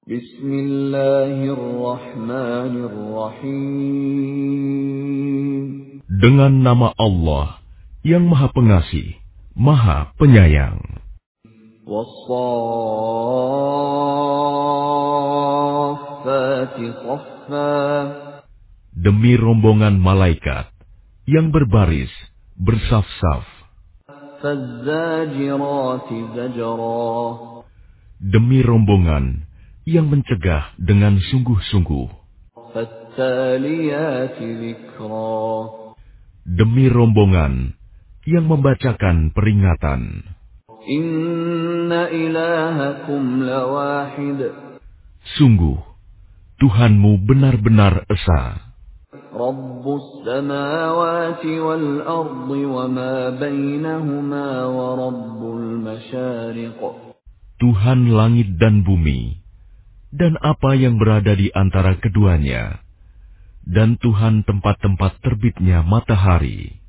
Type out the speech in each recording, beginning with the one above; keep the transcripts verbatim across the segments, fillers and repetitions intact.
Bismillahirrahmanirrahim. Dengan nama Allah yang Maha Pengasih, Maha Penyayang. Was-saffati saffa. Demi rombongan malaikat yang berbaris bersaf-saf. Faz-zajirati zajra. Demi rombongan yang mencegah dengan sungguh-sungguh. Fattaliyati dzikra. Demi rombongan yang membacakan peringatan. Inna ilahakum lawahid. Sungguh, Tuhanmu benar-benar esa. Rabbus samawati wal ardi wa ma bainahuma wa rabbul masyariq. Tuhan langit dan bumi, dan apa yang berada di antara keduanya, dan Tuhan tempat-tempat terbitnya matahari.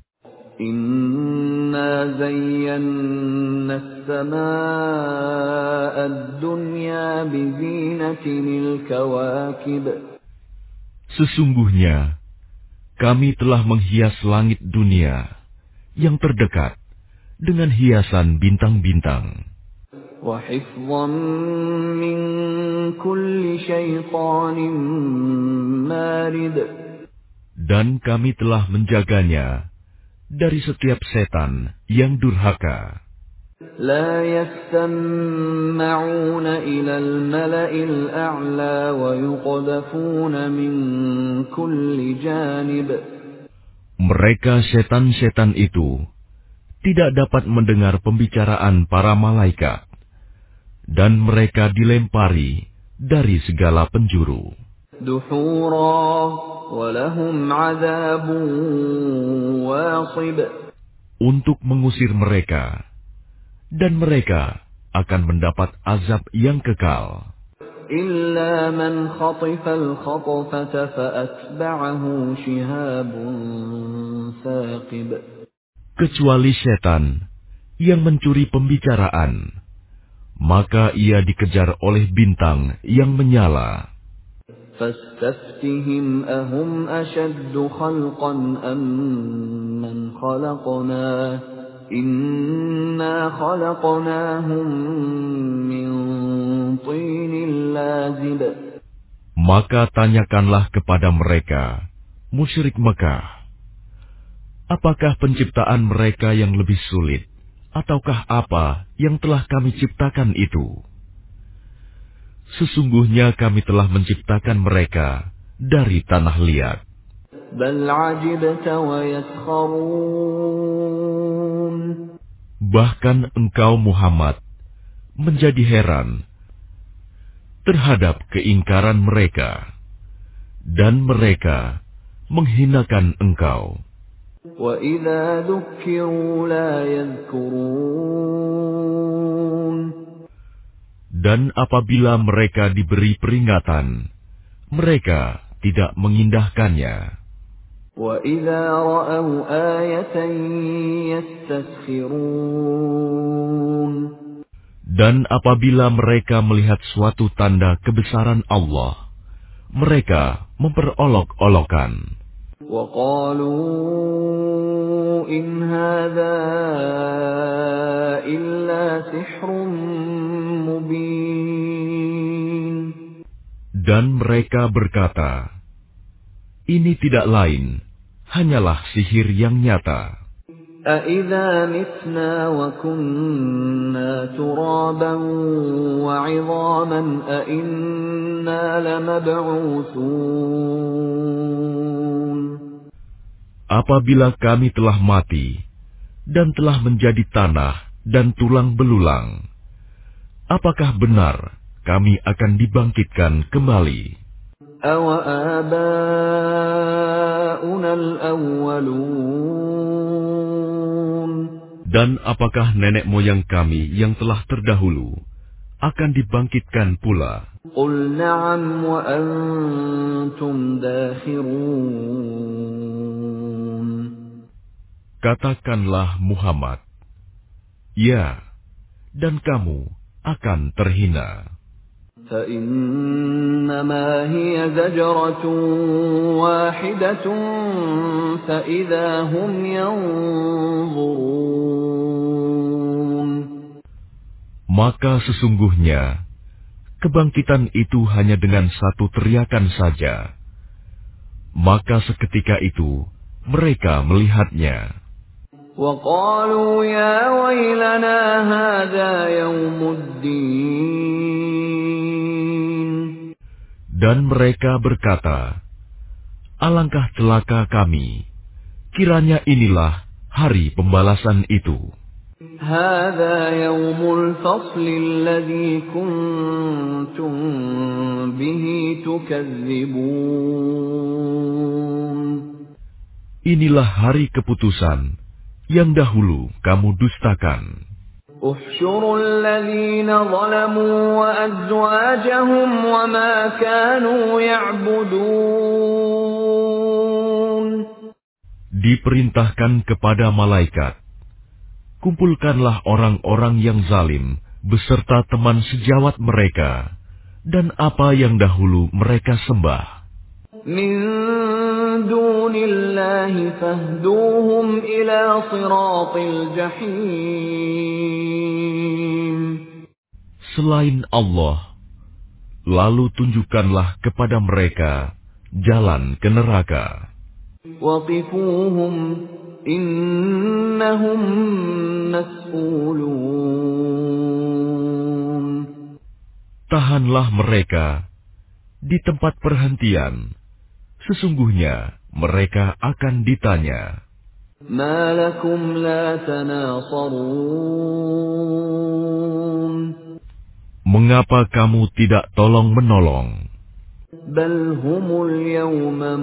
Inna zayyana as-samaa'a ad-dunya bizinatil kawakib. Sesungguhnya, kami telah menghias langit dunia yang terdekat dengan hiasan bintang-bintang. Wa hifdhan min kulli syaitanin marid. Dan kami telah menjaganya dari setiap setan yang durhaka. La yastama'una ila al-mala'il a'la wa yuqdhafuna min kulli janib. Mereka setan-setan itu tidak dapat mendengar pembicaraan para malaikat, dan mereka dilempari dari segala penjuru. Duhura wa lahum 'adzabun wasib. Untuk mengusir mereka, dan mereka akan mendapat azab yang kekal. Illa man khatifa al-khatfata fa'atba'ahu shihabun thaqib. Kecuali setan yang mencuri pembicaraan, maka ia dikejar oleh bintang yang menyala. Fastaftihim ahum ashaddu khalqan am man khalaqna. Inna khalaqnahum min tinin lazib. Maka tanyakanlah kepada mereka, musyrik Mekah, apakah penciptaan mereka yang lebih sulit, ataukah apa yang telah kami ciptakan itu? Sesungguhnya kami telah menciptakan mereka dari tanah liat. Bal ajibta wa yaskharun. Bahkan engkau Muhammad menjadi heran terhadap keingkaran mereka, dan mereka menghinakan engkau. Wa idza dzukkiru la yadhkurun. Dan apabila mereka diberi peringatan, mereka tidak mengindahkannya. Wa idza ra'aw ayatan yastaskhirun. Dan apabila mereka melihat suatu tanda kebesaran Allah, mereka memperolok-olokan. Wa qalu in hadza illa sihrun mubin. Dan mereka berkata, ini tidak lain, hanyalah sihir yang nyata. أَإِذَا مِتْنَا وَكُنَّا تُرَابًا وَعِظَامًا أَإِنَّا لَمَبْعُوثُونَ. Apabila kami telah mati dan telah menjadi tanah dan tulang belulang, apakah benar kami akan dibangkitkan kembali? أَوَآبَاؤُنَا الْأَوَّلُونَ. Dan apakah nenek moyang kami yang telah terdahulu akan dibangkitkan pula? قُلْ نَعَمْ وَأَنْتُمْ دَاخِرُونَ. Katakanlah Muhammad, ya, dan kamu akan terhina. فإنما هي زجرة واحدة فإذا هم ينظرون. Maka sesungguhnya kebangkitan itu hanya dengan satu teriakan saja. Maka seketika itu mereka melihatnya. وَقَالُوا يَا وَيْلَنَا هَذَا يَوْمُ الدِّينِ. Dan mereka berkata, alangkah celaka kami, kiranya inilah hari pembalasan itu. هَذَا يَوْمُ الْفَصْلِ الَّذِي كُنتُم بِهِ تُكَذِّبُونَ. Inilah hari keputusan yang dahulu kamu dustakan. احشروا الذين ظلموا وأزواجهم وما كانوا يعبدون. Diperintahkan kepada malaikat, kumpulkanlah orang-orang yang zalim beserta teman sejawat mereka dan apa yang dahulu mereka sembah. Min dunillahi fahduhum ila siratil jahim. Selain Allah, lalu tunjukkanlah kepada mereka jalan ke neraka. Waqifuhum innahum mas'ulun. Tahanlah mereka di tempat perhentian. Sesungguhnya mereka akan ditanya. Ma lakum la tanasarun. Mengapa kamu tidak tolong-menolong? Bal humul yawma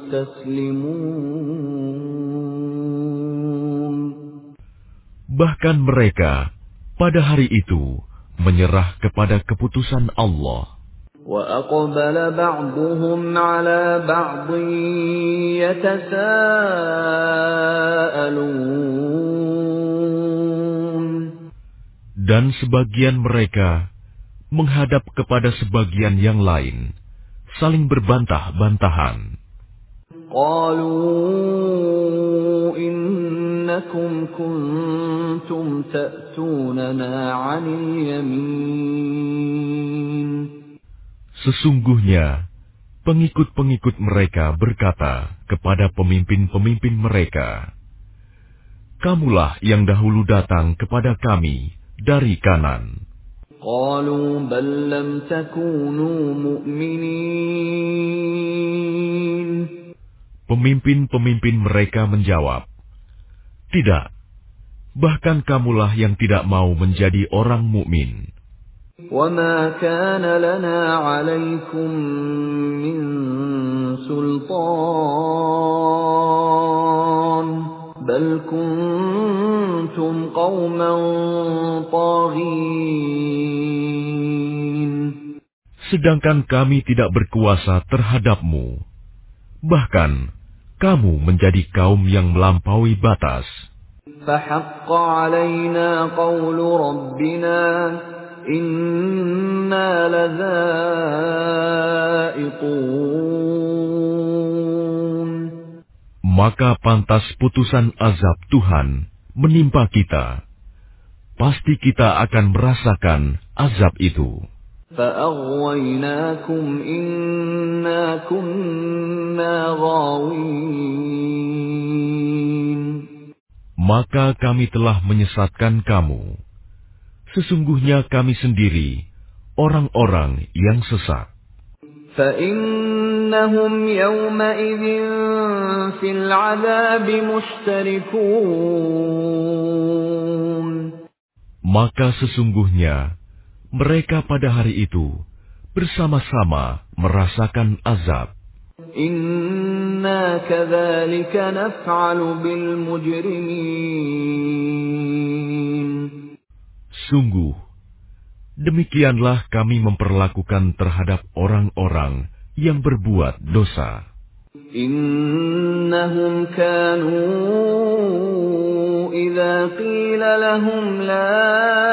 mustaslimun. Bahkan mereka pada hari itu menyerah kepada keputusan Allah. وَأَقْبَلَ بَعْضُهُمْ عَلَى بَعْضٍ يَتَسَاءَلُونَ. Dan sebagian mereka menghadap kepada sebagian yang lain, saling berbantah-bantahan. قَالُوا إِنَّكُمْ كُنْتُمْ تَأْتُونَنَا عَنِ الْيَمِينِ. Sesungguhnya, pengikut-pengikut mereka berkata kepada pemimpin-pemimpin mereka, kamulah yang dahulu datang kepada kami dari kanan. قَالُوا بَل لَّمْ تَكُونُوا مُؤْمِنِينَ. Pemimpin-pemimpin mereka menjawab, tidak, bahkan kamulah yang tidak mau menjadi orang mukmin. وَمَا كَانَ لَنَا عَلَيْكُمْ مِنْ سُلْطَانٍ بَلْ كُنْتُمْ قَوْمًا طَاغِينَ. Sedangkan kami tidak berkuasa terhadapmu, bahkan kamu menjadi kaum yang melampaui batas. فَحَقَّ عَلَيْنَا قَوْلُ رَبِّنَا Inna ladza'iqun. Maka pantas putusan azab Tuhan menimpa kita. Pasti kita akan merasakan azab itu. فَأَغْوَيْنَاكُمْ إِنَّا كُنَّا غَاوِينَ. Maka kami telah menyesatkan kamu. Sesungguhnya kami sendiri orang-orang yang sesat. فَإِنَّهُمْ يَوْمَئِذٍ فِي الْعَذَابِ مُشْتَرِكُونَ. Maka sesungguhnya mereka pada hari itu bersama-sama merasakan azab. Inna kadzalika naf'alu bil mujrimin. Sungguh, demikianlah kami memperlakukan terhadap orang-orang yang berbuat dosa. Innahum kanu إذا قيل لهم لا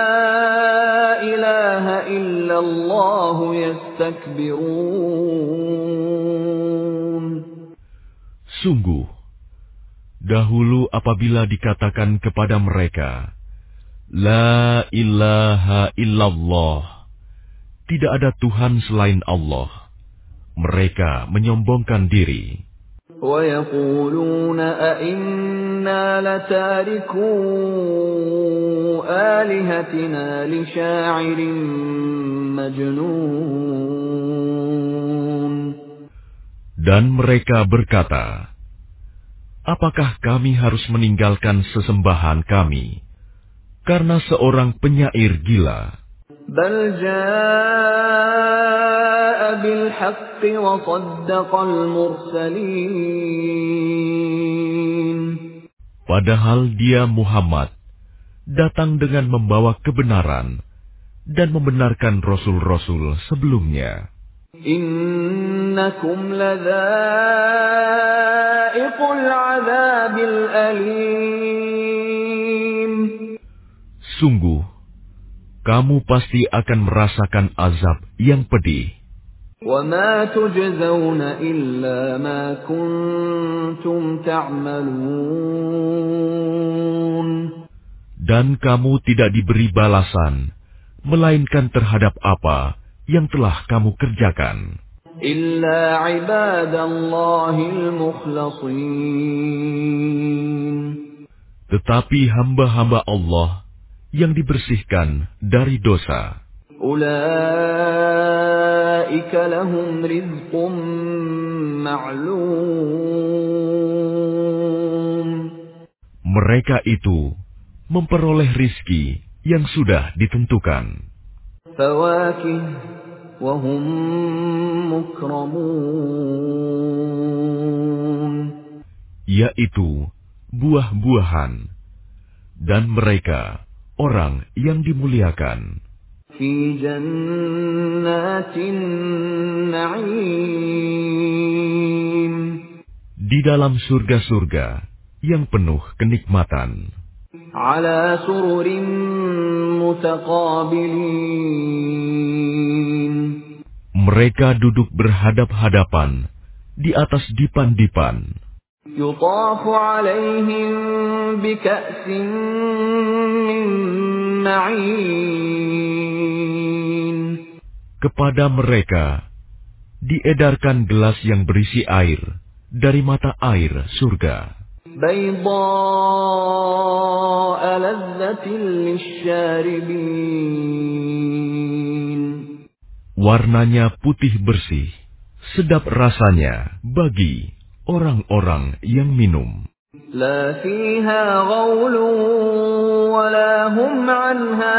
إله إلا الله يستكبرون. Sungguh, dahulu apabila dikatakan kepada mereka, La ilaha illallah, tidak ada Tuhan selain Allah, mereka menyombongkan diri. وَيَقُولُونَ أَإِنَّا لَتَارِكُو آلِهَتِنَا لِشَاعِرٍ مَجْنُونٍ. Dan mereka berkata, apakah kami harus meninggalkan sesembahan kami karena seorang penyair gila? بَلْ جَاءَ بِالْحَقِّ وَصَدَّقَ الْمُرْسَلِينَ. Padahal dia Muhammad datang dengan membawa kebenaran dan membenarkan rasul-rasul sebelumnya. إِنَّكُمْ لَذَائِقُو الْعَذَابِ الْأَلِيمِ. Sungguh, kamu pasti akan merasakan azab yang pedih. وَمَا تُجْزَوْنَ إِلَّا مَا كُنتُمْ تَعْمَلُونَ. Dan kamu tidak diberi balasan, melainkan terhadap apa yang telah kamu kerjakan. إِلَّا عِبَادَ اللَّهِ الْمُخْلَصِينَ. Tetapi hamba-hamba Allah yang dibersihkan dari dosa, أُولَئِكَ لَهُمْ رِزْقٌ مَّعْلُومٌ. mereka itu memperoleh rizki yang sudah ditentukan, فَوَاكِهُ وَهُم مُّكْرَمُونَ. yaitu buah-buahan, dan mereka orang yang dimuliakan فِي جَنَّاتِ النَّعِيمِ. di dalam surga-surga yang penuh kenikmatan, عَلَى سُرُرٍ مُتَقَابِلِينَ. mereka duduk berhadap-hadapan di atas dipan-dipan. يُطَافُ عَلَيْهِم بِكَأْسٍ مِّن مَّعِينٍ. Kepada mereka diedarkan gelas yang berisi air dari mata air surga, بَيْضَاءَ لَذَّةٍ لِّلشَّارِبِينَ. warnanya putih bersih, sedap rasanya bagi orang-orang yang minum. لَا فِيهَا غَوْلٌ وَلَا هُمْ عَنْهَا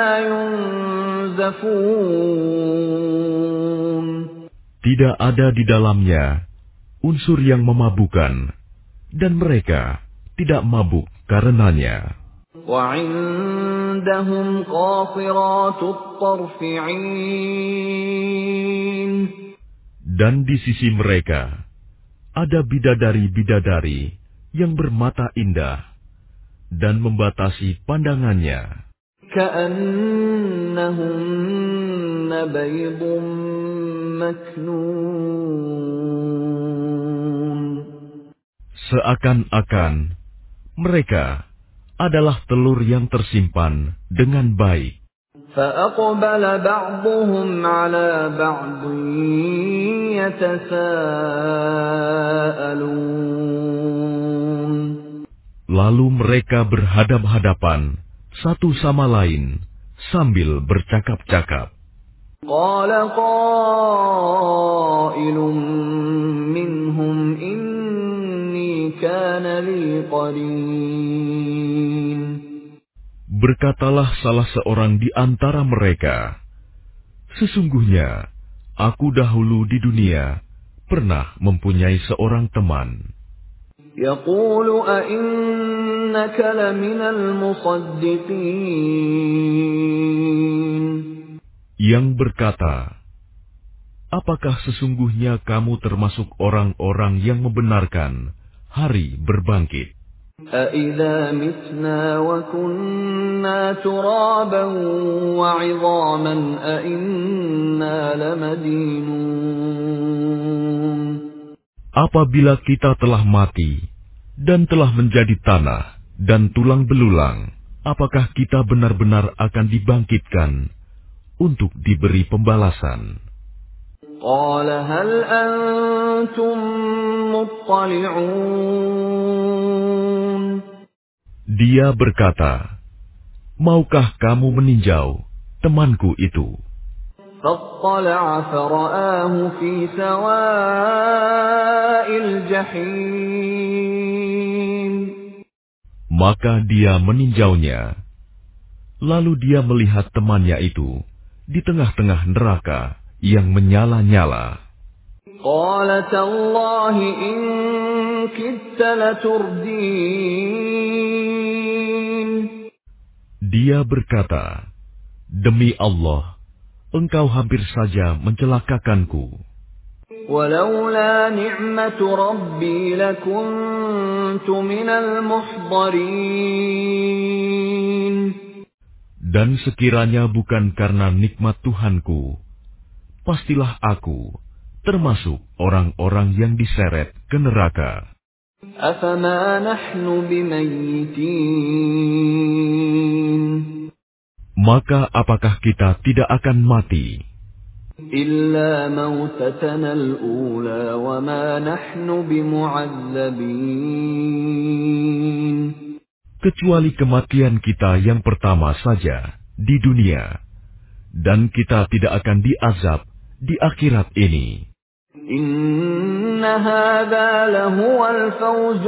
يُنزَفُونَ. Tidak ada di dalamnya unsur yang memabukkan, dan mereka tidak mabuk karenanya. وَعِندَهُمْ قَاصِرَاتُ الطَّرْفِ عِينٌ. Dan di sisi mereka ada bidadari-bidadari yang bermata indah dan membatasi pandangannya, كَأَنَّهُنَّ بَيْضٌ مَّكْنُونٌ. seakan-akan mereka adalah telur yang tersimpan dengan baik. فَأَقْبَلَ بَعْضُهُمْ عَلَى بَعْضٍ يَتَسَاءَلُونَ. Lalu mereka berhadap-hadapan satu sama lain sambil bercakap-cakap. قَالَ قَائِلٌ مِّنْهُمْ إِنِّي كَانَ لِي قَرِينٌ. Berkatalah salah seorang di antara mereka, sesungguhnya aku dahulu di dunia pernah mempunyai seorang teman. يَقُولُ أَإِنَّكَ لَمِنَ الْمُصَدِّقِينَ. Yang berkata, apakah sesungguhnya kamu termasuk orang-orang yang membenarkan hari berbangkit? أَإِذَا مِتْنَا وَكُنَّا تُرَابًا وَعِظَامًا أَإِنَّا لَمَدِينُونَ Apabila kita telah mati dan telah menjadi tanah dan tulang belulang, apakah kita benar-benar akan dibangkitkan untuk diberi pembalasan? قَالَ هَلْ أَنْتُمْ مُطَّلِعُونَ Dia berkata, maukah kamu meninjau temanku itu? فَاطَّلَعَ فَرَآهُ فِي سَوَاءِ الْجَحِيمِ Maka dia meninjaunya, lalu dia melihat temannya itu di tengah-tengah neraka yang menyala-nyala. قَالَ تَاللَّهِ إِن كِدتَّ لَتُرْدِينِ Dia berkata, demi Allah, engkau hampir saja mencelakakanku. وَلَوْلَا نِعْمَةُ رَبِّي لَكُنتُ مِنَ الْمُحْضَرِينَ Dan sekiranya bukan karena nikmat Tuhanku, pastilah aku termasuk orang-orang yang diseret ke neraka. أَفَمَا نَحْنُ بِمَيِّتِينَ Maka apakah kita tidak akan mati? إِلَّا مَوْتَتَنَا الْأُولَى وَمَا نَحْنُ بِمُعَذَّبِينَ Kecuali kematian kita yang pertama saja di dunia, dan kita tidak akan diazab di akhirat ini. إِنَّ هَذَا لَهُوَ الْفَوْزُ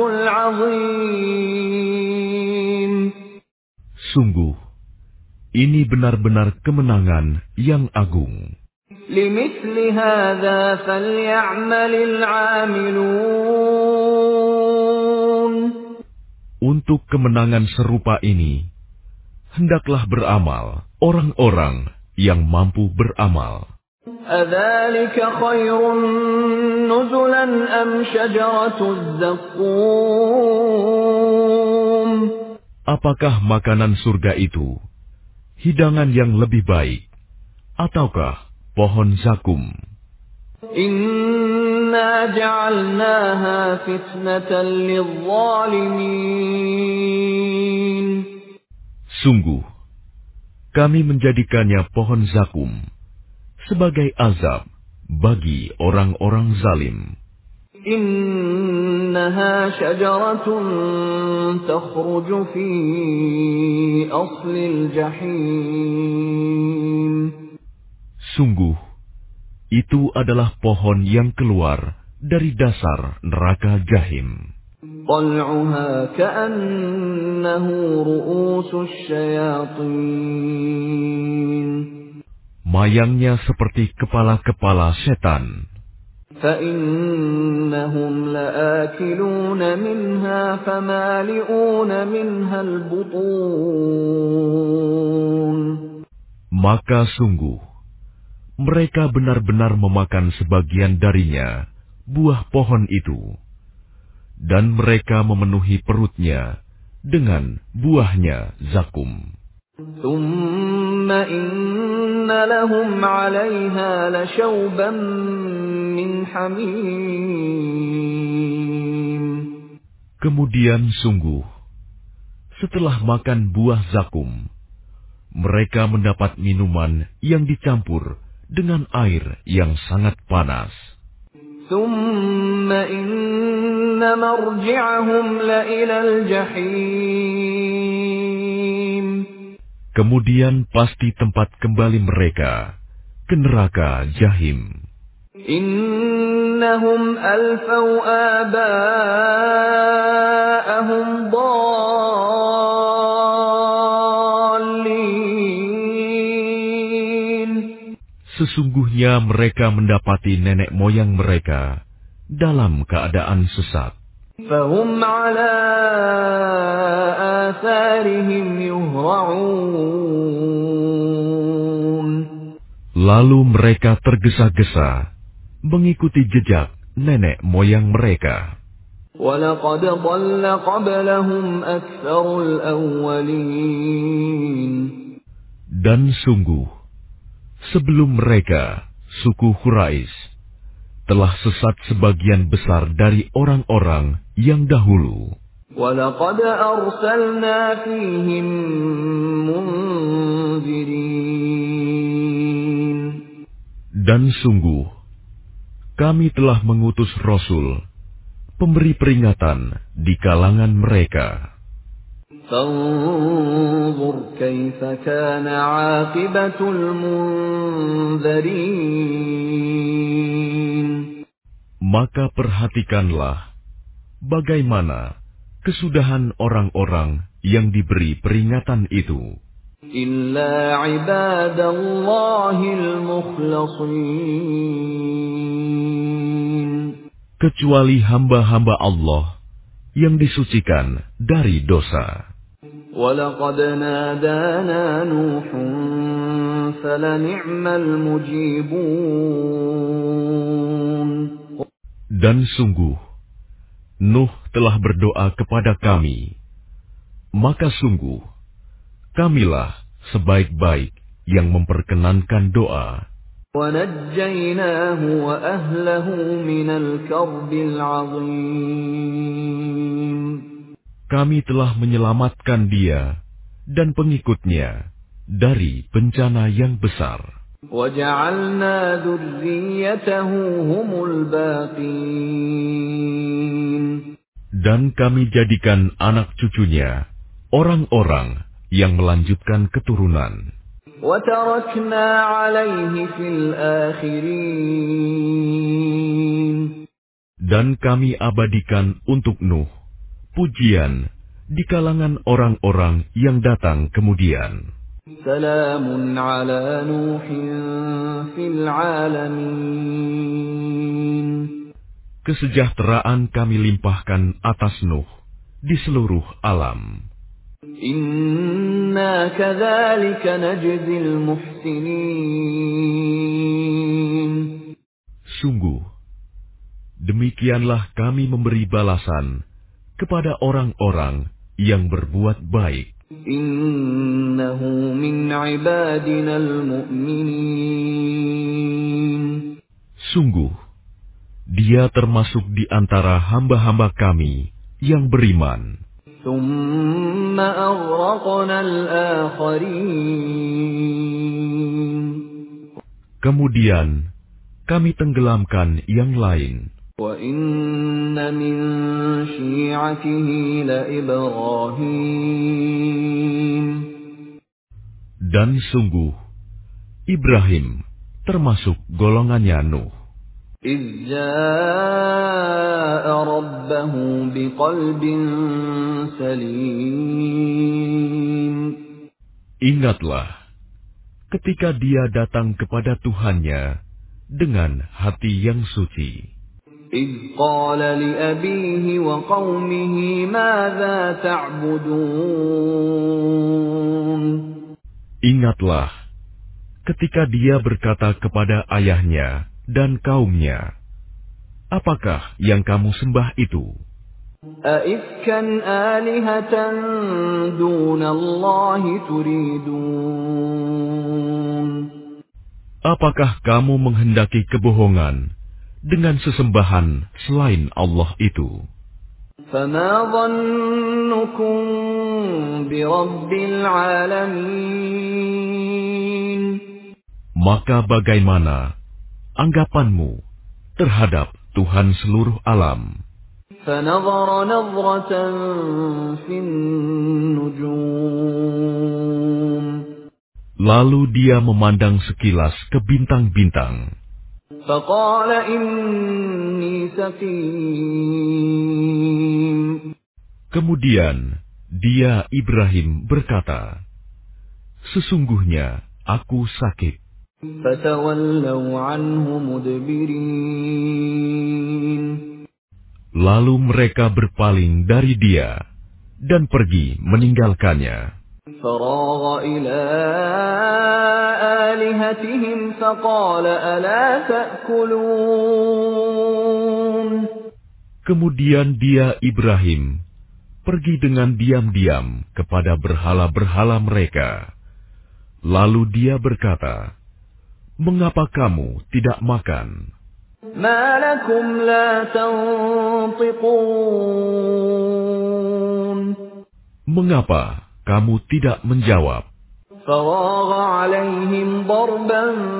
الْعَظِيمُ Sungguh, ini benar-benar kemenangan yang agung. لِمِثْلِ هَذَا فَلْيَعْمَلِ الْعَامِلُونَ Untuk kemenangan serupa ini, hendaklah beramal orang-orang yang mampu beramal. أَذَلِكَ خَيْرٌ نُزُلًا أَمْ شَجَرَةُ الزَّقُّومِ Apakah makanan surga itu hidangan yang lebih baik, ataukah pohon zakum? إِنَّا جَعَلْنَاهَا فِتْنَةً لِلظَّالِمِينَ Sungguh, kami menjadikannya pohon zakum sebagai azab bagi orang-orang zalim. إِنَّهَا شَجَرَةٌ تَخْرُجُ فِي أَصْلِ الْجَحِيمِ Sungguh, itu adalah pohon yang keluar dari dasar neraka Jahim. طَلْعُهَا كَأَنَّهُ رُءُوسُ الشَّيَاطِينِ Mayangnya seperti kepala-kepala setan. فَإِنَّهُمْ لَآكِلُونَ مِنْهَا فَمَالِئُونَ مِنْهَا الْبُطُونَ Maka sungguh, mereka benar-benar memakan sebagian darinya, buah pohon itu, dan mereka memenuhi perutnya dengan buahnya zakum. ثُمَّ إِنَّ لَهُمْ عَلَيْهَا لَشَوْبًا مِّنْ حَمِيمٍ Kemudian sungguh, setelah makan buah zakum, mereka mendapat minuman yang dicampur dengan air yang sangat panas. ثُمَّ إِنَّ مَرْجِعَهُمْ لَإِلَى الْجَحِيمِ Kemudian pasti tempat kembali mereka ke neraka Jahim. إِنَّهُمْ أَلْفَوْا آبَاءَهُمْ ضَالِّينَ Sesungguhnya mereka mendapati nenek moyang mereka dalam keadaan sesat. فَهُمْ عَلَى آثَارِهِمْ يُهْرَعُونَ Lalu mereka tergesa-gesa mengikuti jejak nenek moyang mereka. وَلَقَدْ ضَلَّ قَبْلَهُمْ أَكْثَرُ الْأَوَّلِينَ. Dan sungguh, sebelum mereka, suku Quraisy telah sesat sebagian besar dari orang-orang yang dahulu. وَلَقَدْ أَرْسَلْنَا فِيهِم مُنذِرِينَ. Dan sungguh, kami telah mengutus Rasul, pemberi peringatan di kalangan mereka. فانظر كيف كان عاقبة المنذرين. Maka perhatikanlah bagaimana kesudahan orang-orang yang diberi peringatan itu. إلا عباد الله المخلصين. Kecuali hamba-hamba Allah yang disucikan dari dosa. وَلَقَدْ نَادَانَا نُوحٌ فَلَنِعْمَ الْمُجِيبُونَ. Dan sungguh, Nuh telah berdoa kepada kami, maka sungguh, kamilah sebaik-baik yang memperkenankan doa. وَنَجَّيْنَاهُ وَأَهْلَهُ مِنَ الْكَرْبِ الْعَظِيمِ. Kami telah menyelamatkan dia dan pengikutnya dari bencana yang besar. وَجَعَلْنَا ذُرِّيَّتَهُ هُمُ الْبَاقِينَ. Dan kami jadikan anak cucunya orang-orang yang melanjutkan keturunan. وَتَرَكْنَا عَلَيْهِ فِي الْآخِرِينَ. Dan kami abadikan untuk Nuh pujian di kalangan orang-orang yang datang kemudian. سَلَامٌ عَلَى نُوحٍ فِي الْعَالَمِينَ. Kesejahteraan kami limpahkan atas Nuh di seluruh alam. إِنَّا كَذَلِكَ نَجْزِي الْمُحْسِنِينَ. Sungguh, demikianlah kami memberi balasan kepada orang-orang yang berbuat baik. Innahu min ibadina al-mu'minin. Sungguh, dia termasuk di antara hamba-hamba kami yang beriman. Thumma aghraqna al-akharin. Kemudian, kami tenggelamkan yang lain. وَإِنَّ مِن شِيعَتِهِ لَإِبْرَاهِيمَ. Dan sungguh, Ibrahim termasuk golongannya Nuh. إِذْ جَاءَ رَبَّهُ بِقَلْبٍ سَلِيمٍ. Ingatlah, ketika dia datang kepada Tuhannya dengan hati yang suci. إِذْ قَالَ لِأَبِيهِ وَقَوْمِهِ مَاذَا تَعْبُدُونَ. Ingatlah, ketika dia berkata kepada ayahnya dan kaumnya, apakah yang kamu sembah itu? أَئِفْكًا آلِهَةً دُونَ اللَّهِ تُرِيدُونَ. Apakah kamu menghendaki kebohongan dengan sesembahan selain Allah itu? فَمَا ظَنُّكُمْ بِرَبِّ الْعَالَمِينَ. Maka bagaimana anggapanmu terhadap Tuhan seluruh alam? فَنَظَرَ نَظْرَةً فِي النُّجُومِ. Lalu dia memandang sekilas ke bintang-bintang. فَقَالَ إِنِّي سَقِيمٌ. Kemudian dia Ibrahim berkata, sesungguhnya aku sakit. فَتَوَلَّوْا عَنْهُ مُدْبِرِينَ. Lalu mereka berpaling dari dia dan pergi meninggalkannya. فَرَاغَ إِلَىٰ آلِهَتِهِمْ فَقَالَ أَلَا تَأْكُلُونَ. Kemudian dia Ibrahim pergi dengan diam-diam kepada berhala-berhala mereka. Lalu dia berkata, "Mengapa kamu tidak makan?" ما لكم لا تنطقون Mengapa kamu tidak menjawab? فراغ عليهم ضربا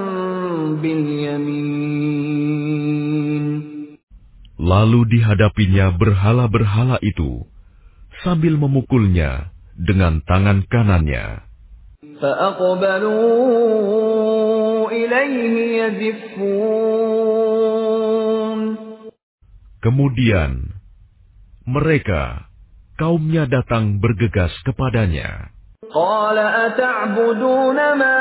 باليمين Lalu dihadapinya berhala-berhala itu sambil memukulnya dengan tangan kanannya. فأقبلوا إليه يزفون Kemudian mereka, kaumnya datang bergegas kepadanya. قال أتعبدون ما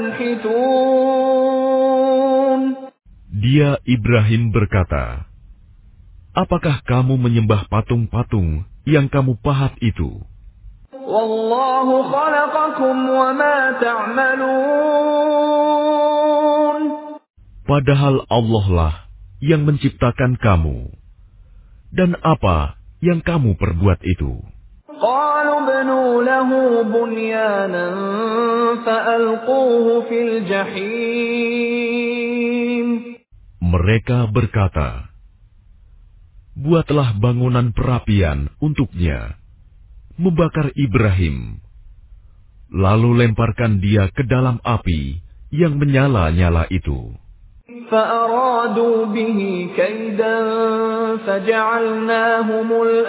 تنحتون Dia Ibrahim berkata, "Apakah kamu menyembah patung-patung yang kamu pahat itu? والله خلقكم وما تعملون Padahal Allah lah yang menciptakan kamu. Dan apa yang kamu perbuat itu?" قالوا ابنوا له بنيانا فألقوه في الجحيم Mereka berkata, "Buatlah bangunan perapian untuknya, membakar Ibrahim, lalu lemparkan dia ke dalam api yang menyala-nyala itu." فأرادوا به كيدا فجعلناهم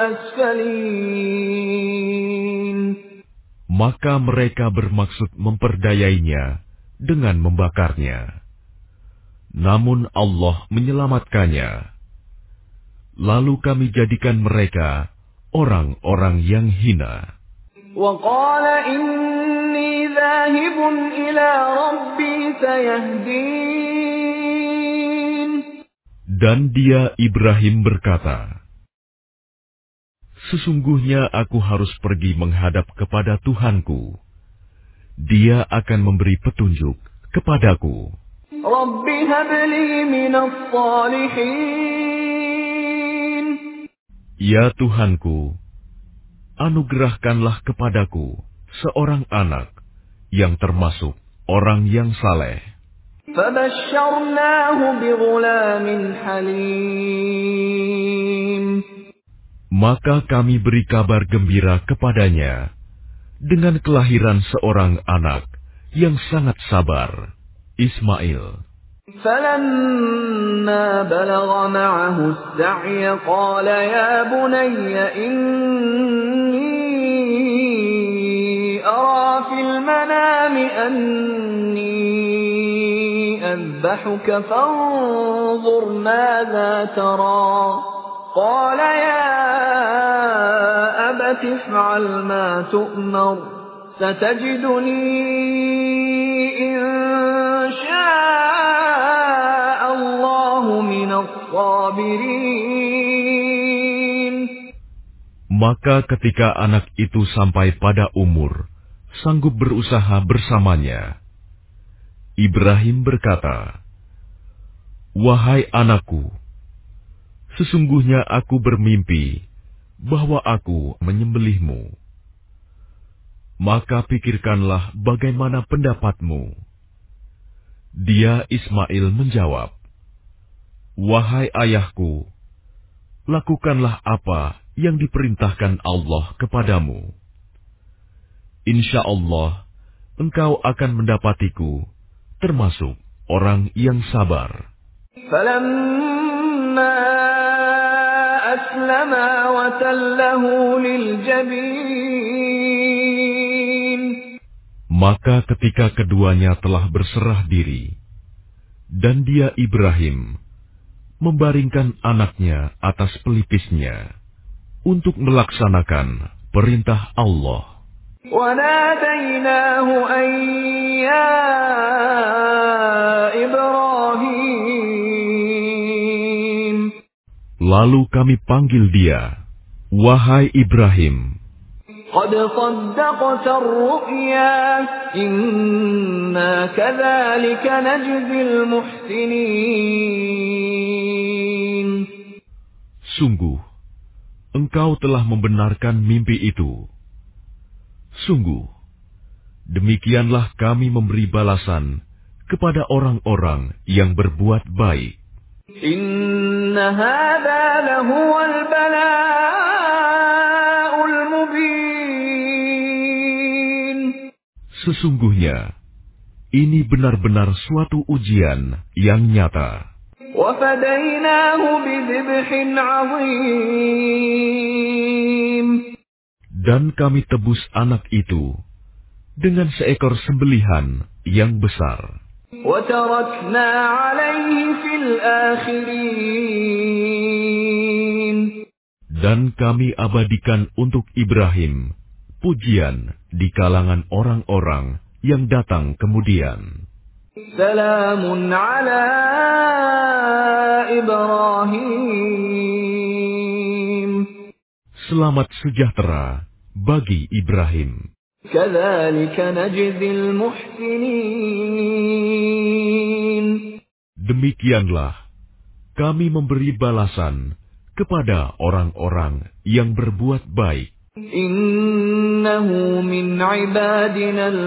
الأسفلين Maka mereka bermaksud memperdayainya dengan membakarnya. Namun Allah menyelamatkannya. Lalu kami jadikan mereka orang-orang yang hina. وقال إني ذاهب إلى ربي سيهدين Dan dia Ibrahim berkata, "Sesungguhnya aku harus pergi menghadap kepada Tuhanku. Dia akan memberi petunjuk kepadaku." رب هب لي من الصالحين Ya Tuhanku, anugerahkanlah kepadaku seorang anak yang termasuk orang yang saleh. فبشرناه بغلام حليم Maka kami beri kabar gembira kepadanya dengan kelahiran seorang anak yang sangat sabar, Ismail. فلما بلغ معه السعي قال يا بني إني أرى في المنام أني أذبحك فانظر ماذا ترى قال يا أبت افعل ما تؤمر ستجدني إن شاء الله من الصابرين. Maka ketika anak itu sampai pada umur sanggup berusaha bersamanya, Ibrahim berkata, "Wahai anakku, sesungguhnya aku bermimpi bahwa aku menyembelihmu. Maka pikirkanlah bagaimana pendapatmu." Dia Ismail menjawab, "Wahai ayahku, lakukanlah apa yang diperintahkan Allah kepadamu. Insya Allah, engkau akan mendapatiku termasuk orang yang sabar." فلما أسلما وتله للجبين Maka ketika keduanya telah berserah diri, dan dia Ibrahim membaringkan anaknya atas pelipisnya untuk melaksanakan perintah Allah. وناديناه أن يا إبراهيم Lalu kami panggil dia, "Wahai Ibrahim, قد صدقت الرؤيا إنا كذلك نجزي المحسنين." Sungguh, engkau telah membenarkan mimpi itu. Sungguh, demikianlah kami memberi balasan kepada orang-orang yang berbuat baik. Inna hadza lahuwal bala'ul mubin. Sesungguhnya, ini benar-benar suatu ujian yang nyata. Wa fadaynahu bidhibhin 'azim. Dan kami tebus anak itu dengan seekor sembelihan yang besar. Wa tarakna 'alayhi fil akhirin. Dan kami abadikan untuk Ibrahim pujian di kalangan orang-orang yang datang kemudian. Salamun ala Ibrahim. Selamat sejahtera bagi Ibrahim. Kadzalika najzil muhsinin. Demikianlah kami memberi balasan kepada orang-orang yang berbuat baik. Innahu min ibadinal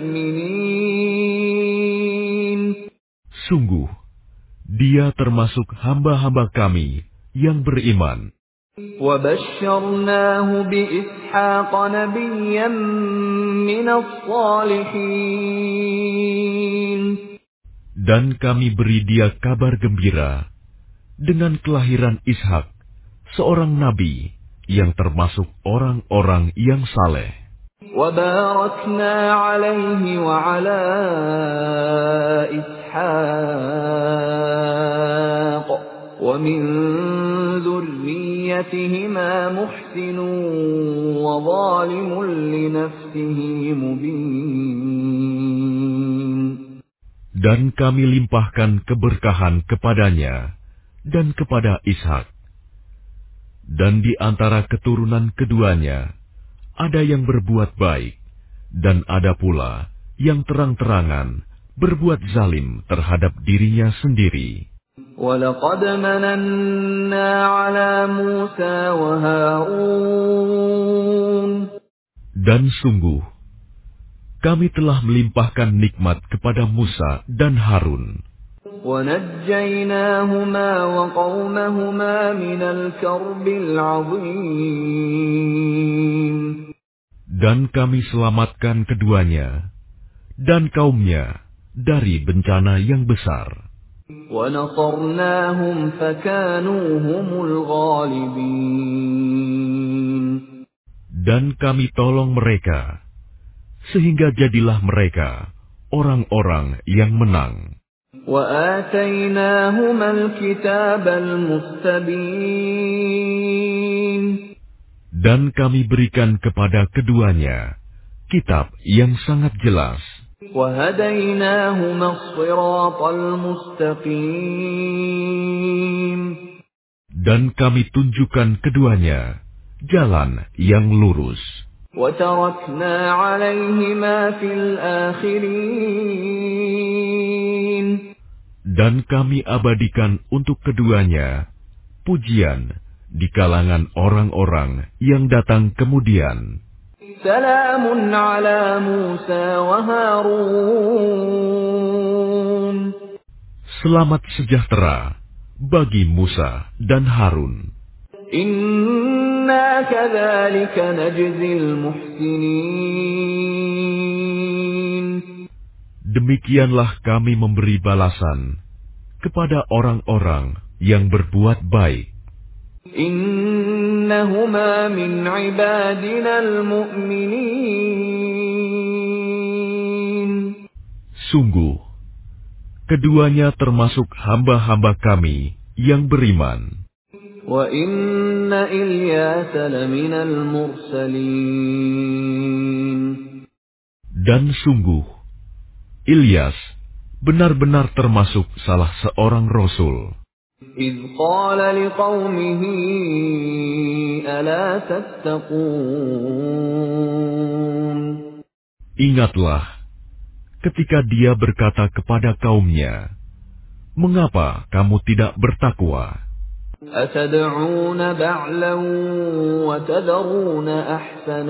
mu'minin. Sungguh, dia termasuk hamba-hamba kami yang beriman. Wa basyarnahu bi Ishaq nabiyyan minas salihin. Dan kami beri dia kabar gembira dengan kelahiran Ishak, seorang nabi yang termasuk orang-orang yang saleh. وَبَارَكْنَا عَلَيْهِ وَعَلَى إِسْحَاقَ وَمِنْ ذُرِّيَّتِهِمَا مُحْسِنٌ وَظَالِمٌ لِنَفْسِهِ مُبِينٌ. Dan kami limpahkan keberkahan kepadanya dan kepada Ishak. Dan di antara keturunan keduanya, ada yang berbuat baik, dan ada pula yang terang-terangan berbuat zalim terhadap dirinya sendiri. وَلَقَدْ مَنَنَّا عَلَى مُوسَى وَهَارُونَ. Dan sungguh, kami telah melimpahkan nikmat kepada Musa dan Harun. وَنَجَّيْنَاهُمَا وَقَوْمَهُمَا مِنَ الْكَرْبِ الْعَظِيمِ. Dan kami selamatkan keduanya dan kaumnya dari bencana yang besar. وَنَصَرْنَاهُمْ فَكَانُوا هُمُ الْغَالِبِينَ. Dan kami tolong mereka, sehingga jadilah mereka orang-orang yang menang. وَآتَيْنَاهُمَا الْكِتَابَ الْمُسْتَبِينَ. Dan kami berikan kepada keduanya kitab yang sangat jelas. وَهَدَيْنَاهُمَا الصِّرَاطَ الْمُسْتَقِيمَ. Dan kami tunjukkan keduanya jalan yang lurus. وَتَرَكْنَا عَلَيْهِمَا فِي الْآخِرِينَ. Dan kami abadikan untuk keduanya pujian di kalangan orang-orang yang datang kemudian. Salamun ala Musa wa Harun. Selamat sejahtera bagi Musa dan Harun. Inna kadzalika najzil muhsinin. Demikianlah kami memberi balasan kepada orang-orang yang berbuat baik. Innahuma min ibadinal mu'minin. Sungguh, keduanya termasuk hamba-hamba kami yang beriman. Wa inna Ilyas laminal mursalin. Dan sungguh, Ilyas benar-benar termasuk salah seorang rasul. إِذْ قَالَ لِقَوْمِهِ أَلَا تَتَّقُونَ. Ingatlah ketika dia berkata kepada kaumnya, "Mengapa kamu tidak bertakwa?" أتدعون بعلا وتذرون أحسن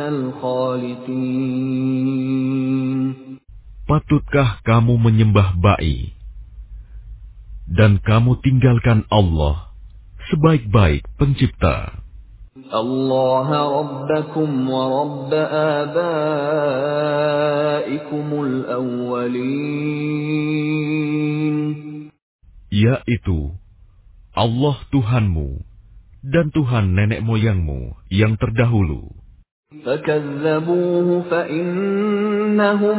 الخالقين. Patutkah kamu menyembah ba'i, dan kamu tinggalkan Allah, sebaik-baik pencipta? Allah Rabbakum wa Rabb abaikumul awwalin. Yaitu Allah Tuhanmu dan Tuhan nenek moyangmu yang terdahulu. فَكَذَّبُوهُ فَإِنَّهُمْ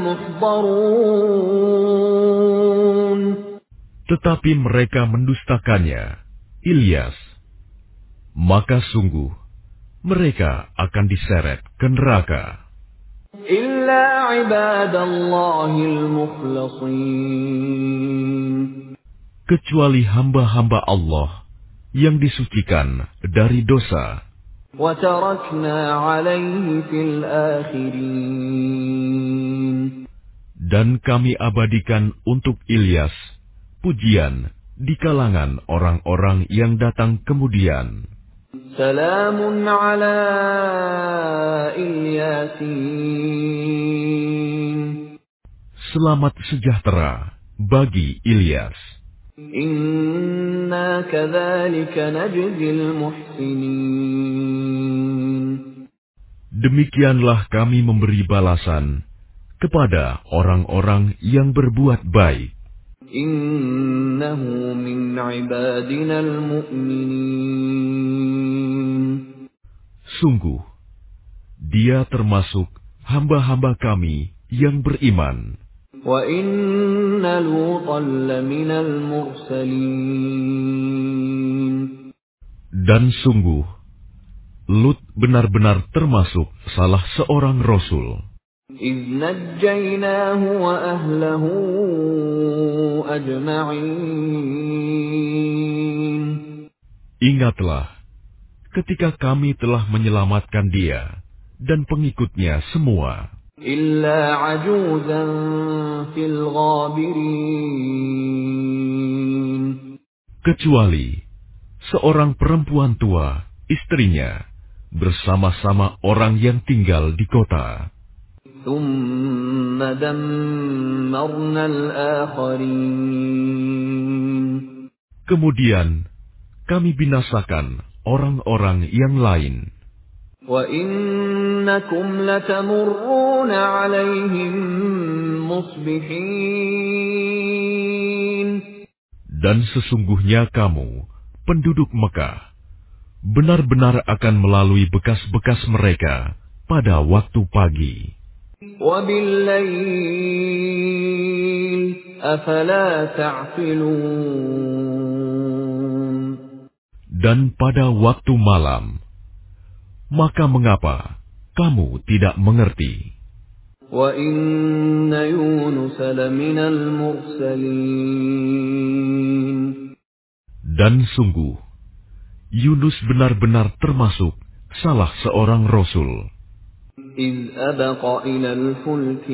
لَمُحْضَرُونَ. Tetapi mereka mendustakannya, Ilyas, maka sungguh mereka akan diseret ke neraka. Illa ibadallahil mukhlasin. Kecuali hamba-hamba Allah yang disucikan dari dosa. Wa tarakna alaihi fil akhirin. Dan kami abadikan untuk Ilyas pujian di kalangan orang-orang yang datang kemudian. Salamun ala Ilyasin. Selamat sejahtera bagi Ilyas. Inna kadzalika najzil muhsinin. Demikianlah kami memberi balasan kepada orang-orang yang berbuat baik. Innahu min ibadinal mu'minin. Sungguh, dia termasuk hamba-hamba kami yang beriman. Wa inna Lutan laminal mursalin. Dan sungguh, Lut benar-benar termasuk salah seorang Rasul. إِذْ نَجَّيْنَاهُ وَأَهْلَهُ أَجْمَعِينَ. Ingatlah, ketika kami telah menyelamatkan dia dan pengikutnya semua. إِلَّا عَجُوزًا فِي الْغَابِرِينَ. Kecuali seorang perempuan tua, istrinya, bersama-sama orang yang tinggal di kota. ثُمَّ دَمَّرْنَا الْآخَرِينَ. Kemudian kami binasakan orang-orang yang lain. وَإِنَّكُمْ لَتَمُرُّونَ عَلَيْهِمْ مُصْبِحِينَ. Dan sesungguhnya kamu, penduduk Mekah, benar-benar akan melalui bekas-bekas mereka pada waktu pagi. وَبِاللَّيْلِ أَفَلَا تَعْقِلُونَ. Dan pada waktu malam, maka mengapa kamu tidak mengerti? وَإِنَّ يُونُسَ لَمِنَ الْمُرْسَلِينَ. Dan sungguh, Yunus benar-benar termasuk salah seorang Rasul. إِذْ أَبَقَ إِلَى الْفُلْكِ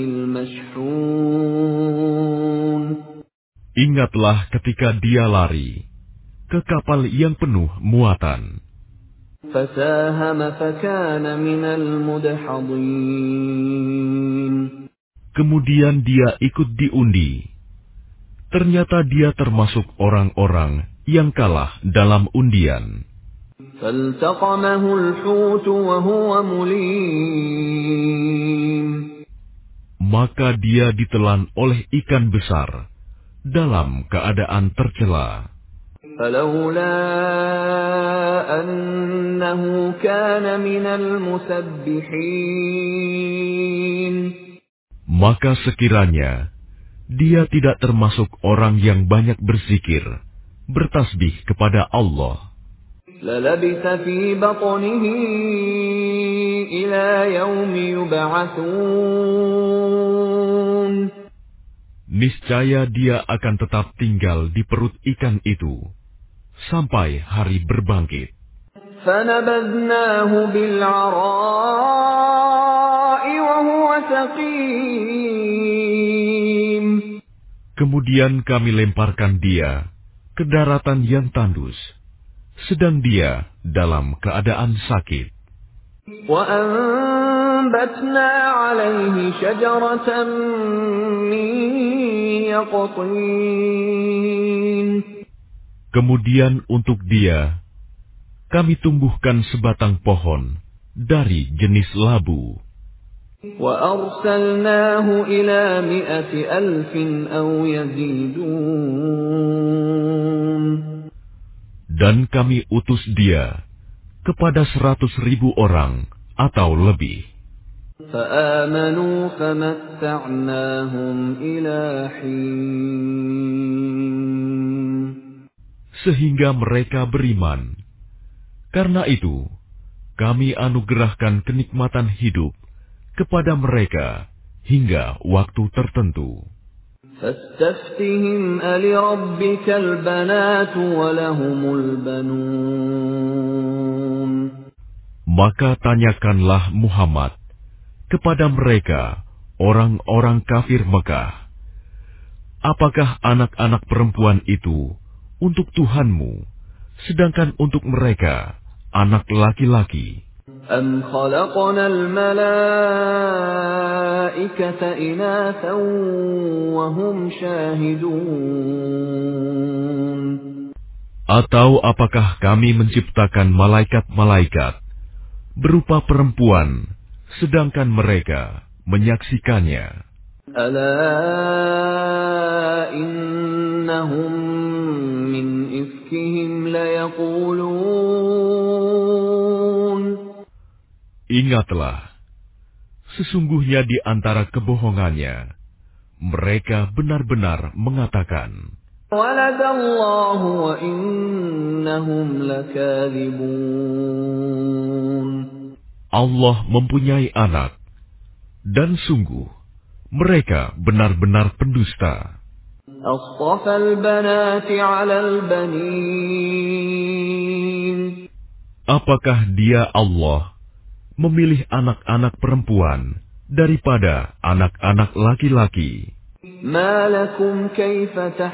الْمَشْحُونِ. Ingatlah ketika dia lari ke kapal yang penuh muatan. فَسَاهَمَ فَكَانَ مِنَ الْمُدْحَضِينَ. Kemudian dia ikut diundi. Ternyata dia termasuk orang-orang yang kalah dalam undian. فَالْتَقَمَهُ الْحُوتُ وَهُوَ مُلِيمٌ. Maka dia ditelan oleh ikan besar dalam keadaan tercela. فَلَوْلَا أَنَّهُ كَانَ مِنَ الْمُسَبِّحِينَ. Maka sekiranya dia tidak termasuk orang yang banyak berzikir, bertasbih kepada Allah, لَلَبِثَ فِي بَطْنِهِ إِلَى يَوْمِ يُبْعَثُونَ. niscaya dia akan tetap tinggal di perut ikan itu sampai hari berbangkit. فَنَبَذْنَاهُ بِالْعَرَاءِ وَهُوَ سَقِيمٌ. Kemudian kami lemparkan dia ke daratan yang tandus, sedang dia dalam keadaan sakit. وَأَنبَتْنَا عَلَيْهِ شَجَرَةً مِّن يَقْطِينٍ. Kemudian untuk dia, kami tumbuhkan sebatang pohon dari jenis labu. وَأَرْسَلْنَاهُ إِلَى مِائَةِ أَلْفٍ أَوْ يَزِيدُونَ. Dan kami utus dia kepada seratus ribu orang atau lebih. فَآمَنُوا فَمَتَّعْنَاهُمْ إِلَى حِينٍ. Sehingga mereka beriman. Karena itu, kami anugerahkan kenikmatan hidup kepada mereka hingga waktu tertentu. فَاسْتَفْتِهِمْ أَلِرَبِّكَ الْبَنَاتُ وَلَهُمُ الْبَنُونَ. Maka tanyakanlah Muhammad kepada mereka, orang-orang kafir Mekah, apakah anak-anak perempuan itu untuk Tuhanmu, sedangkan untuk mereka anak laki-laki? أَمْ خَلَقْنَا الْمَلَائِكَةَ إِنَاثًا وَهُمْ شَاهِدُونَ. Atau apakah kami menciptakan malaikat-malaikat berupa perempuan, sedangkan mereka menyaksikannya? أَلَا إِنَّهُمْ مِنْ إِفْكِهِمْ لَيَقُولُونَ. Ingatlah, sesungguhnya di antara kebohongannya, mereka benar-benar mengatakan, وَلَدَ اللَّهُ وَإِنَّهُمْ لَكَاذِبُونَ. Allah mempunyai anak, dan sungguh, mereka benar-benar pendusta. أَصْطَفَى الْبَنَاتِ عَلَى الْبَنِينَ. Apakah dia Allah memilih anak-anak perempuan daripada anak-anak laki-laki? مَا لَكُمْ كَيْفَ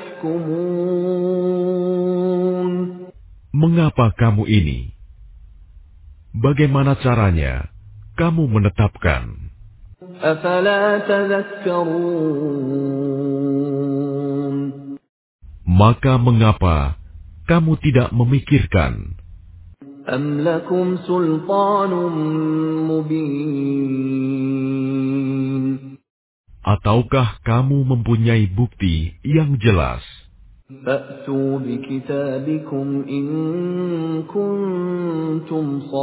تَحْكُمُونَ. Mengapa kamu ini? Bagaimana caranya kamu menetapkan? أَفَلَا تَذَكَّرُونَ. Maka mengapa kamu tidak memikirkan? أَمْ لَكُمْ سُلْطَانٌ مُبِينٌ. Ataukah kamu mempunyai bukti yang jelas? فَأْتُوا بِكِتَابِكُمْ إِن كُنتُمْ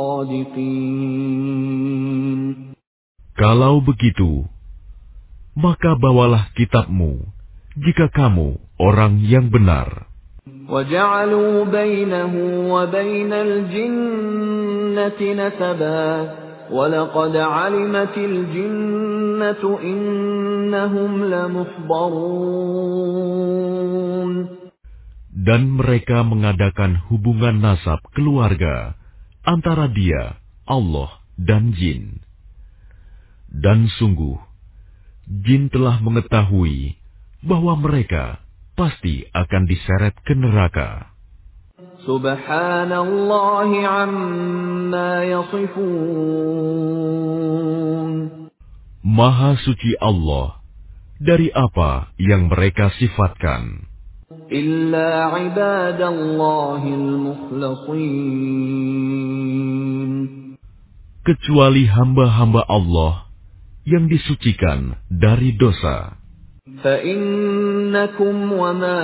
صَادِقِينَ. Kalau begitu, maka bawalah kitabmu jika kamu orang yang benar. وَجَعَلُوا بَيْنَهُ وَبَيْنَ الْجِنَّةِ نَسَبًا وَلَقَدْ عَلِمَتِ الْجِنَّةُ إِنَّهُمْ لَمُحْضَرُونَ. Dan mereka mengadakan hubungan nasab keluarga antara dia, Allah, dan jin. Dan sungguh, jin telah mengetahui bahwa mereka pasti akan diseret ke neraka. Subhanallah amma yasifun. Maha suci Allah dari apa yang mereka sifatkan. Illa ibadallahil mukhlasin. Kecuali hamba-hamba Allah yang disucikan dari dosa. فَإِنَّكُمْ وَمَا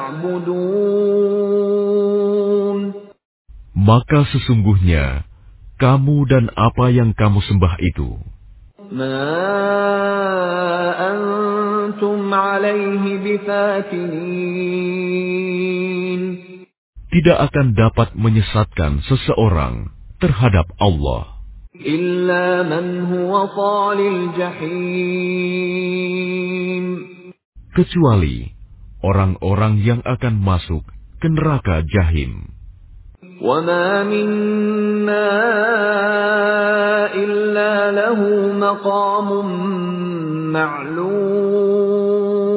تَعْبُدُونَ. Maka sesungguhnya kamu dan apa yang kamu sembah itu, مَا أَنْتُمْ عَلَيْهِ بِفَاتِنِينَ. tidak akan dapat menyesatkan seseorang terhadap Allah. إِلَّا مَنْ هُوَ صَالِ الْجَحِيمِ. Kecuali orang-orang yang akan masuk ke neraka Jahim. وَمَا مِنَّا إِلَّا لَهُ مَقَامٌ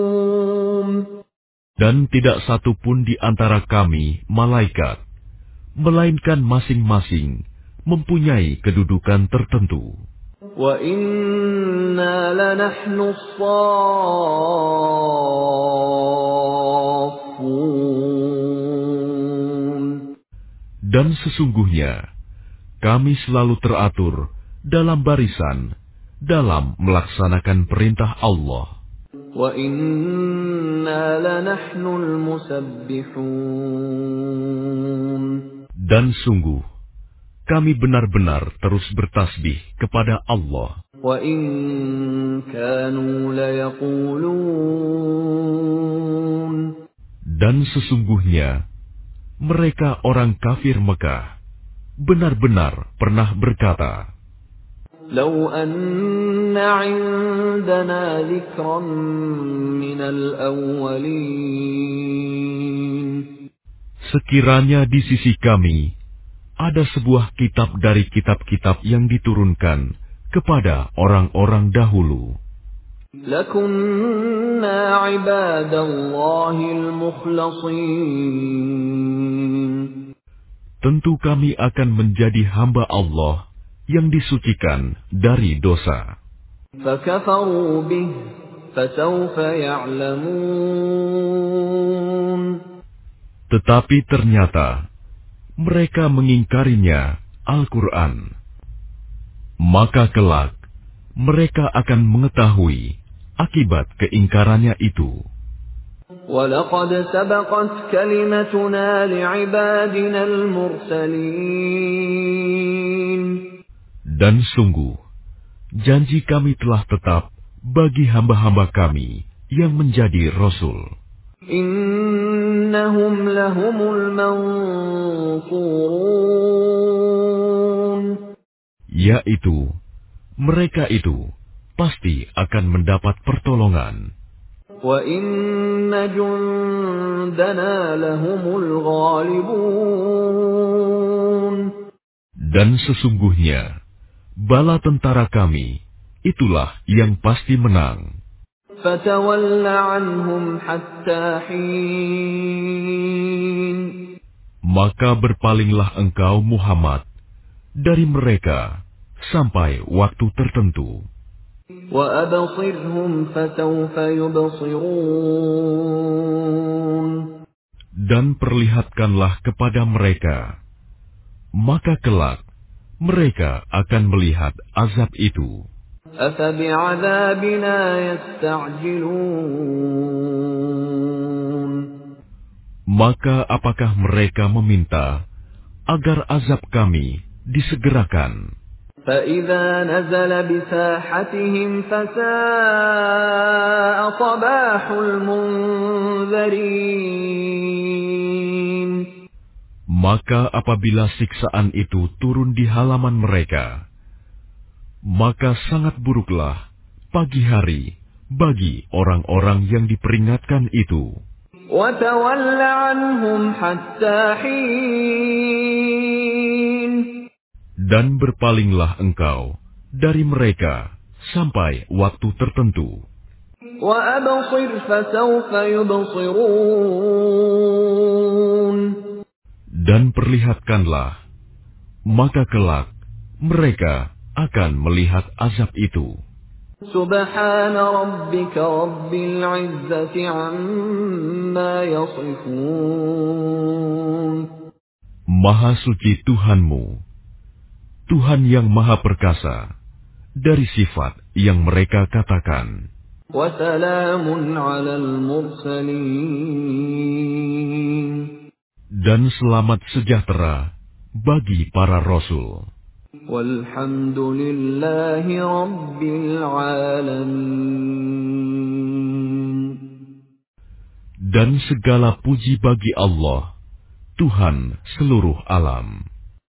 مَعْلُومٌ. Dan tidak satu pun di antara kami, malaikat, melainkan masing-masing mempunyai kedudukan tertentu. Wa inna lanahnu as-saffun. Dan sesungguhnya kami selalu teratur dalam barisan dalam melaksanakan perintah Allah. Wa inna lanahnu al-musabbihun. Dan sungguh kami benar-benar terus bertasbih kepada Allah. Wa in kanu layaqulun. Dan sesungguhnya mereka orang kafir Mekah benar-benar pernah berkata, Lau anna 'indana dzikran minal awwalin. sekiranya di sisi kami ada sebuah kitab dari kitab-kitab yang diturunkan kepada orang-orang dahulu, Lakunna 'ibadallahil mukhlasin. tentu kami akan menjadi hamba Allah yang disucikan dari dosa. Fakafaru bih, fasawfa ya'lamun. Tetapi ternyata mereka mengingkarinya Al-Quran. Maka kelak mereka akan mengetahui akibat keingkarannya itu. وَلَقَدْ سَبَقَتْ كَلِمَتُنَا لِعِبَادِنَا الْمُرْسَلِينَ. Dan sungguh, janji kami telah tetap bagi hamba-hamba kami yang menjadi Rasul. إِنَّهُمْ لَهُمُ الْمَنْصُورُونَ. Yaitu, mereka itu pasti akan mendapat pertolongan. وَإِنَّ جُنْدَنَا لَهُمُ الْغَالِبُونَ. Dan sesungguhnya, bala tentara kami, itulah yang pasti menang. فَتَوَلَّ عَنْهُمْ حَتَّى حِينٍ. Maka berpalinglah engkau Muhammad dari mereka sampai waktu tertentu. وَأَبْصِرْهُمْ فَسَوْفَ يُبْصِرُونَ. Dan perlihatkanlah kepada mereka, maka kelak mereka akan melihat azab itu. أَفَبِعَذَابِنَا يَسْتَعْجِلُونَ. Maka apakah mereka meminta agar azab kami disegerakan? فَإِذَا نَزَلَ بِسَاحَتِهِمْ فَسَاءَ صَبَاحُ الْمُنذَرِينَ. Maka apabila siksaan itu turun di halaman mereka, maka sangat buruklah pagi hari bagi orang-orang yang diperingatkan itu. وَتَوَلَّ عَنْهُمْ حَتَّى حِينٍ. Dan berpalinglah engkau dari mereka sampai waktu tertentu. وَأَبْصِرْ فَسَوْفَ يُبْصِرُونَ. Dan perlihatkanlah, maka kelak mereka akan melihat azab itu. Subhana rabbika rabbil izzati amma yasifun. Maha suci Tuhanmu, Tuhan yang maha perkasa, dari sifat yang mereka katakan. Wa salamun 'alal mursalin. Dan selamat sejahtera bagi para rasul. Walhamdulillahi rabbil alamin. Dan segala puji bagi Allah, Tuhan seluruh alam.